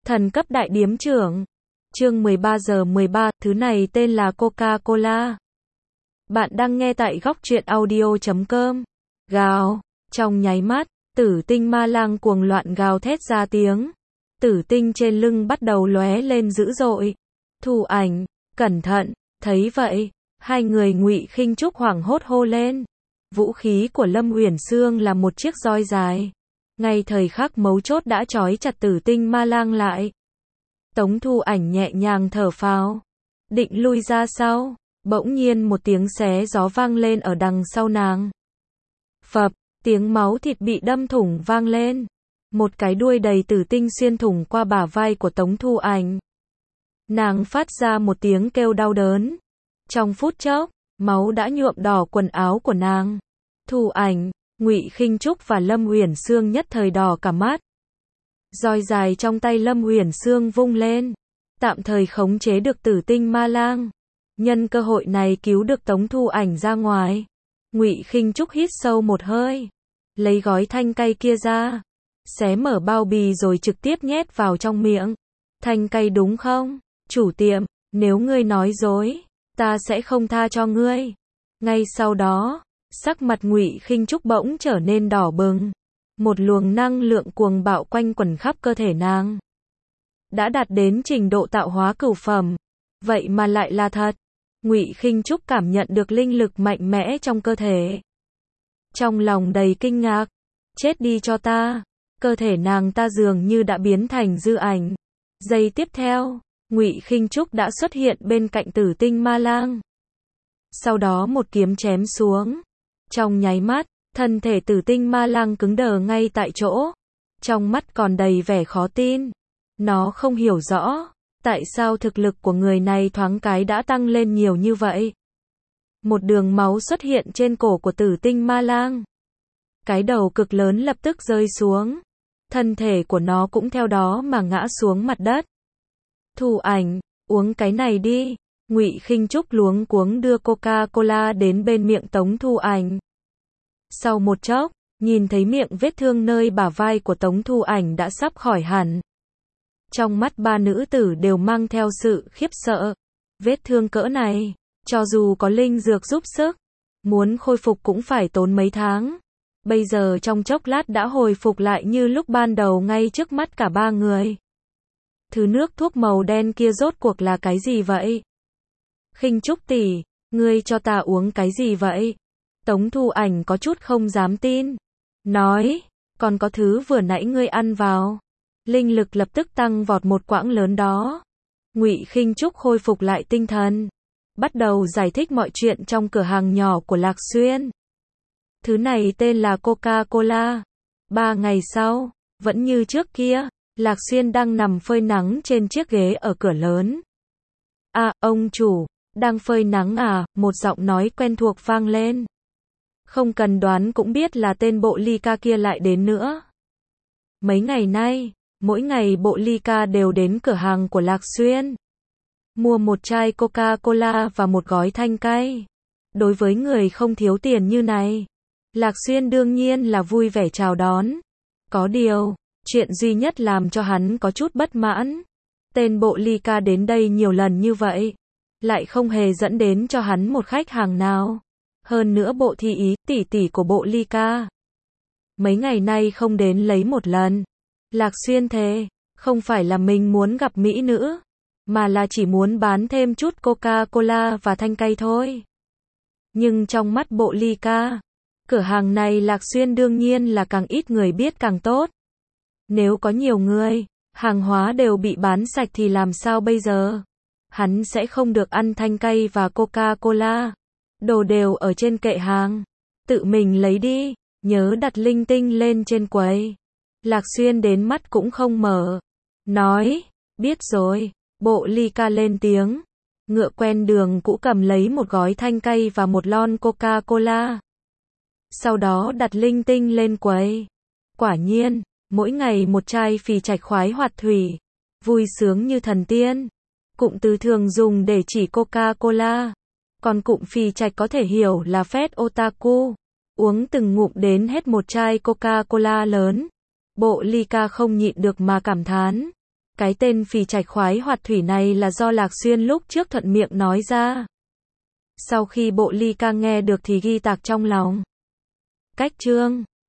Thần cấp đại điếm trưởng. Chương 13:13, thứ này tên là Coca-Cola. Bạn đang nghe tại goctruyện.audio.com. Gào, trong nháy mắt, tử tinh ma lang cuồng loạn gào thét ra tiếng. Tử tinh trên lưng bắt đầu lóe lên dữ dội. Thu Ảnh, cẩn thận, thấy vậy, hai người Ngụy Khinh Trúc hoảng hốt hô lên. Vũ khí của Lâm Uyển Sương là một chiếc roi dài. Ngay thời khắc mấu chốt đã trói chặt tử tinh ma lang lại. Tống Thu Ảnh nhẹ nhàng thở phào, định lui ra sau, bỗng nhiên một tiếng xé gió vang lên ở đằng sau nàng. Phập, tiếng máu thịt bị đâm thủng vang lên. Một cái đuôi đầy tử tinh xuyên thủng qua bả vai của Tống Thu Ảnh. Nàng phát ra một tiếng kêu đau đớn. Trong phút chốc, máu đã nhuộm đỏ quần áo của nàng. Thu Ảnh, Ngụy Khinh Trúc và Lâm Uyển Sương nhất thời đỏ cả mắt. Roi dài trong tay Lâm Uyển Sương vung lên, tạm thời khống chế được tử tinh ma lang. Nhân cơ hội này cứu được Tống Thu Ảnh ra ngoài. Ngụy Khinh Trúc hít sâu một hơi, lấy gói thanh cây kia ra, xé mở bao bì rồi trực tiếp nhét vào trong miệng. Thanh cây đúng không, chủ tiệm, nếu ngươi nói dối, ta sẽ không tha cho ngươi. Ngay sau đó, sắc mặt Ngụy Khinh Trúc bỗng trở nên đỏ bừng. Một luồng năng lượng cuồng bạo quanh quẩn khắp cơ thể nàng. Đã đạt đến trình độ tạo hóa cửu phẩm. Vậy mà lại là thật. Ngụy Khinh Trúc cảm nhận được linh lực mạnh mẽ trong cơ thể. Trong lòng đầy kinh ngạc. Chết đi cho ta. Cơ thể nàng ta dường như đã biến thành dư ảnh. Giây tiếp theo, Ngụy Khinh Trúc đã xuất hiện bên cạnh tử tinh ma lang. Sau đó một kiếm chém xuống. Trong nháy mắt, thân thể tử tinh ma lang cứng đờ ngay tại chỗ. Trong mắt còn đầy vẻ khó tin. Nó không hiểu rõ, tại sao thực lực của người này thoáng cái đã tăng lên nhiều như vậy. Một đường máu xuất hiện trên cổ của tử tinh ma lang. Cái đầu cực lớn lập tức rơi xuống. Thân thể của nó cũng theo đó mà ngã xuống mặt đất. Thu Ảnh, uống cái này đi. Ngụy Khinh Trúc luống cuống đưa Coca-Cola đến bên miệng Tống Thu Ảnh. Sau một chốc, nhìn thấy miệng vết thương nơi bả vai của Tống Thu Ảnh đã sắp khỏi hẳn. Trong mắt ba nữ tử đều mang theo sự khiếp sợ. Vết thương cỡ này, cho dù có linh dược giúp sức, muốn khôi phục cũng phải tốn mấy tháng. Bây giờ trong chốc lát đã hồi phục lại như lúc ban đầu ngay trước mắt cả ba người. Thứ nước thuốc màu đen kia rốt cuộc là cái gì vậy? Khinh Trúc tỷ, ngươi cho ta uống cái gì vậy? Tống Thu Ảnh có chút không dám tin. Nói, còn có thứ vừa nãy ngươi ăn vào. Linh lực lập tức tăng vọt một quãng lớn đó. Ngụy Khinh Trúc khôi phục lại tinh thần. Bắt đầu giải thích mọi chuyện trong cửa hàng nhỏ của Lạc Xuyên. Thứ này tên là Coca-Cola. 3 ngày sau, vẫn như trước kia, Lạc Xuyên đang nằm phơi nắng trên chiếc ghế ở cửa lớn. À, ông chủ, đang phơi nắng à? Một giọng nói quen thuộc vang lên. Không cần đoán cũng biết là tên bộ ly ca kia lại đến nữa. Mấy ngày nay, mỗi ngày bộ ly ca đều đến cửa hàng của Lạc Xuyên. Mua một chai Coca-Cola và một gói thanh cay. Đối với người không thiếu tiền như này, Lạc Xuyên đương nhiên là vui vẻ chào đón. Có điều, chuyện duy nhất làm cho hắn có chút bất mãn. Tên bộ ly ca đến đây nhiều lần như vậy, lại không hề dẫn đến cho hắn một khách hàng nào. Hơn nữa bộ thị ý, tỷ tỷ của bộ ly ca. Mấy ngày nay không đến lấy một lần. Lạc Xuyên thề, không phải là mình muốn gặp mỹ nữ, mà là chỉ muốn bán thêm chút Coca-Cola và thanh cay thôi. Nhưng trong mắt bộ ly ca, cửa hàng này Lạc Xuyên đương nhiên là càng ít người biết càng tốt. Nếu có nhiều người, hàng hóa đều bị bán sạch thì làm sao bây giờ? Hắn sẽ không được ăn thanh cay và Coca-Cola. Đồ đều ở trên kệ hàng. Tự mình lấy đi, nhớ đặt linh tinh lên trên quầy. Lạc Xuyên đến mắt cũng không mở. Nói, biết rồi, bộ ly ca lên tiếng. Ngựa quen đường cũ cầm lấy một gói thanh cay và một lon Coca-Cola. Sau đó đặt linh tinh lên quầy. Quả nhiên, mỗi ngày một chai phì trạch khoái hoạt thủy. Vui sướng như thần tiên. Cụm từ thường dùng để chỉ Coca-Cola. Còn cụm phì trạch có thể hiểu là phét otaku. Uống từng ngụm đến hết một chai Coca-Cola lớn. Bộ ly ca không nhịn được mà cảm thán. Cái tên phì trạch khoái hoạt thủy này là do Lạc Xuyên lúc trước thuận miệng nói ra. Sau khi Bộ Ly Ca nghe được thì ghi tạc trong lòng. Cách chương